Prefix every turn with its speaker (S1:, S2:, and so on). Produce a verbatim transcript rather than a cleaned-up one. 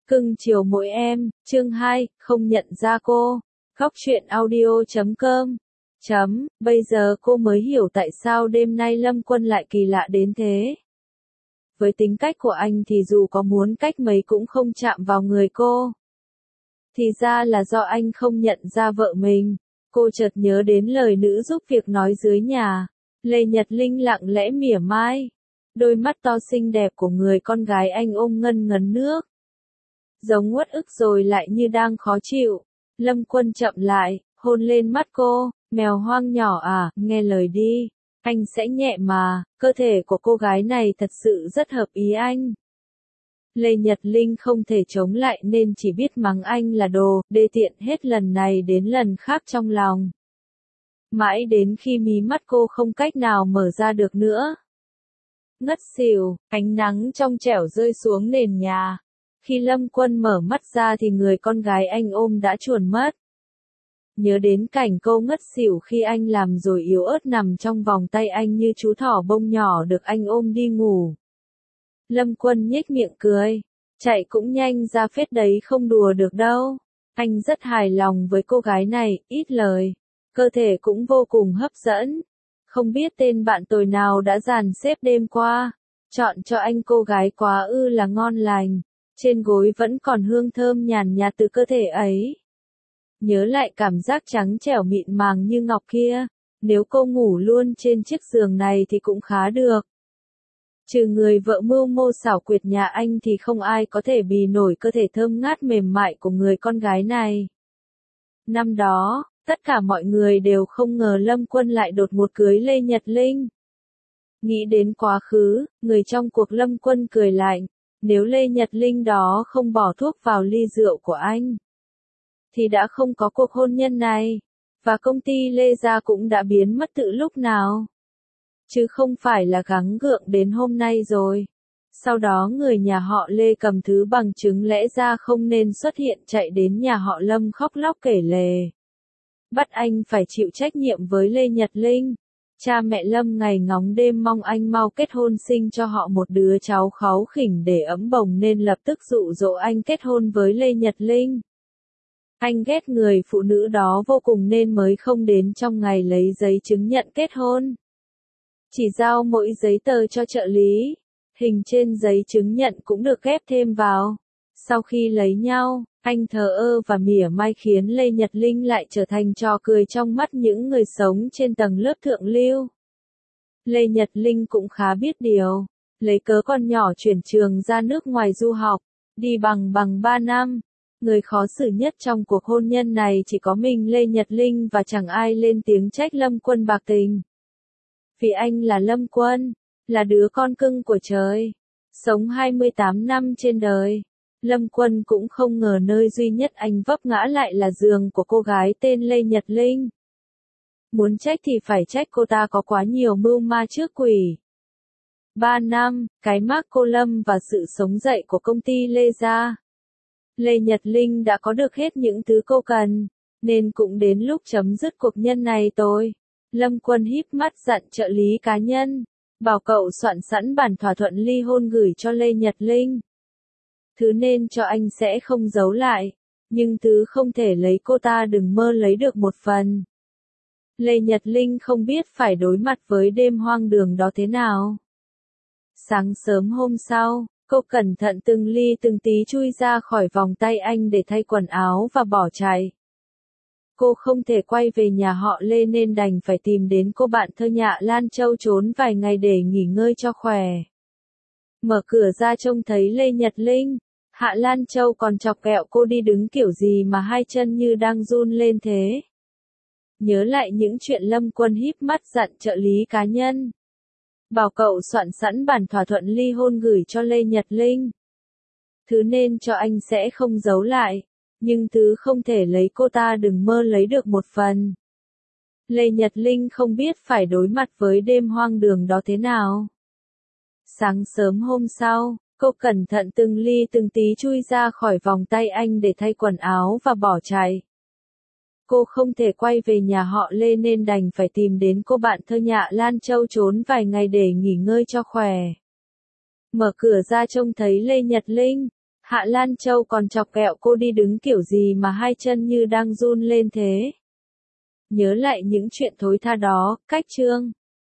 S1: Cưng chiều mỗi em, chương hai, không nhận ra cô. Góc truyện audio chấm com. Chấm, bây giờ cô mới hiểu tại sao đêm nay Lâm Quân lại kỳ lạ đến thế. Với tính cách của anh thì dù có muốn cách mấy cũng không chạm vào người cô. Thì ra là do anh không nhận ra vợ mình. Cô chợt nhớ đến lời nữ giúp việc nói dưới nhà. Lê Nhật Linh lặng lẽ mỉa mai. Đôi mắt to xinh đẹp của người con gái anh ôm ngân ngấn nước. Giống uất ức rồi lại như đang khó chịu. Lâm Quân chậm lại, hôn lên mắt cô, mèo hoang nhỏ à, nghe lời đi. Anh sẽ nhẹ mà, cơ thể của cô gái này thật sự rất hợp ý anh. Lê Nhật Linh không thể chống lại nên chỉ biết mắng anh là đồ, đê tiện hết lần này đến lần khác trong lòng. Mãi đến khi mí mắt cô không cách nào mở ra được nữa. Ngất xỉu, ánh nắng trong trẻo rơi xuống nền nhà. Khi Lâm Quân mở mắt ra thì người con gái anh ôm đã chuồn mất. Nhớ đến cảnh cô ngất xỉu khi anh làm rồi yếu ớt nằm trong vòng tay anh như chú thỏ bông nhỏ được anh ôm đi ngủ. Lâm Quân nhếch miệng cười. Chạy cũng nhanh ra phết đấy, không đùa được đâu. Anh rất hài lòng với cô gái này, ít lời. Cơ thể cũng vô cùng hấp dẫn. Không biết tên bạn tồi nào đã dàn xếp đêm qua. Chọn cho anh cô gái quá ư là ngon lành. Trên gối vẫn còn hương thơm nhàn nhạt từ cơ thể ấy. Nhớ lại cảm giác trắng trẻo mịn màng như ngọc kia. Nếu cô ngủ luôn trên chiếc giường này thì cũng khá được. Trừ người vợ mưu mô xảo quyệt nhà anh thì không ai có thể bì nổi cơ thể thơm ngát mềm mại của người con gái này. Năm đó, tất cả mọi người đều không ngờ Lâm Quân lại đột ngột cưới Lê Nhật Linh. Nghĩ đến quá khứ, người trong cuộc Lâm Quân cười lạnh. Nếu Lê Nhật Linh đó không bỏ thuốc vào ly rượu của anh, thì đã không có cuộc hôn nhân này, và công ty Lê Gia cũng đã biến mất từ lúc nào. Chứ không phải là gắng gượng đến hôm nay rồi. Sau đó người nhà họ Lê cầm thứ bằng chứng lẽ ra không nên xuất hiện chạy đến nhà họ Lâm khóc lóc kể lể. Bắt anh phải chịu trách nhiệm với Lê Nhật Linh. Cha mẹ Lâm ngày ngóng đêm mong anh mau kết hôn sinh cho họ một đứa cháu kháu khỉnh để ấm bồng nên lập tức dụ dỗ anh kết hôn với Lê Nhật Linh. Anh ghét người phụ nữ đó vô cùng nên mới không đến trong ngày lấy giấy chứng nhận kết hôn. Chỉ giao mỗi giấy tờ cho trợ lý. Hình trên giấy chứng nhận cũng được ghép thêm vào. Sau khi lấy nhau, anh thờ ơ và mỉa mai khiến Lê Nhật Linh lại trở thành trò cười trong mắt những người sống trên tầng lớp thượng lưu. Lê Nhật Linh cũng khá biết điều. Lấy cớ con nhỏ chuyển trường ra nước ngoài du học, đi bằng bằng ba năm. Người khó xử nhất trong cuộc hôn nhân này chỉ có mình Lê Nhật Linh và chẳng ai lên tiếng trách Lâm Quân bạc tình. Vì anh là Lâm Quân, là đứa con cưng của trời. Sống hai mươi tám năm trên đời. Lâm Quân cũng không ngờ nơi duy nhất anh vấp ngã lại là giường của cô gái tên Lê Nhật Linh. Muốn trách thì phải trách cô ta có quá nhiều mưu ma trước quỷ. Ba năm, cái mác cô Lâm và sự sống dậy của công ty Lê Gia. Lê Nhật Linh đã có được hết những thứ cô cần, nên cũng đến lúc chấm dứt cuộc nhân này tôi. Lâm Quân híp mắt dặn trợ lý cá nhân, bảo cậu soạn sẵn bản thỏa thuận ly hôn gửi cho Lê Nhật Linh. Thứ nên cho anh sẽ không giấu lại, nhưng thứ không thể lấy cô ta đừng mơ lấy được một phần. Lê Nhật Linh không biết phải đối mặt với đêm hoang đường đó thế nào. Sáng sớm hôm sau, cô cẩn thận từng ly từng tí chui ra khỏi vòng tay anh để thay quần áo và bỏ chạy. Cô không thể quay về nhà họ Lê nên đành phải tìm đến cô bạn thơ Hạ Lan Châu trốn vài ngày để nghỉ ngơi cho khỏe. Mở cửa ra trông thấy Lê Nhật Linh, Hạ Lan Châu còn chọc ghẹo cô đi đứng kiểu gì mà hai chân như đang run lên thế. Nhớ lại những chuyện Lâm Quân híp mắt dặn trợ lý cá nhân. Bảo cậu soạn sẵn bản thỏa thuận ly hôn gửi cho Lê Nhật Linh. Thứ nên cho anh sẽ không giấu lại, nhưng thứ không thể lấy cô ta đừng mơ lấy được một phần. Lê Nhật Linh không biết phải đối mặt với đêm hoang đường đó thế nào. Sáng sớm hôm sau, cô cẩn thận từng ly từng tí chui ra khỏi vòng tay anh để thay quần áo và bỏ chạy. Cô không thể quay về nhà họ Lê nên đành phải tìm đến cô bạn thơ Hạ Lan Châu trốn vài ngày để nghỉ ngơi cho khỏe. Mở cửa ra trông thấy Lê Nhật Linh, Hạ Lan Châu còn chọc ghẹo cô đi đứng kiểu gì mà hai chân như đang run lên thế. Nhớ lại những chuyện thối tha đó, cách chương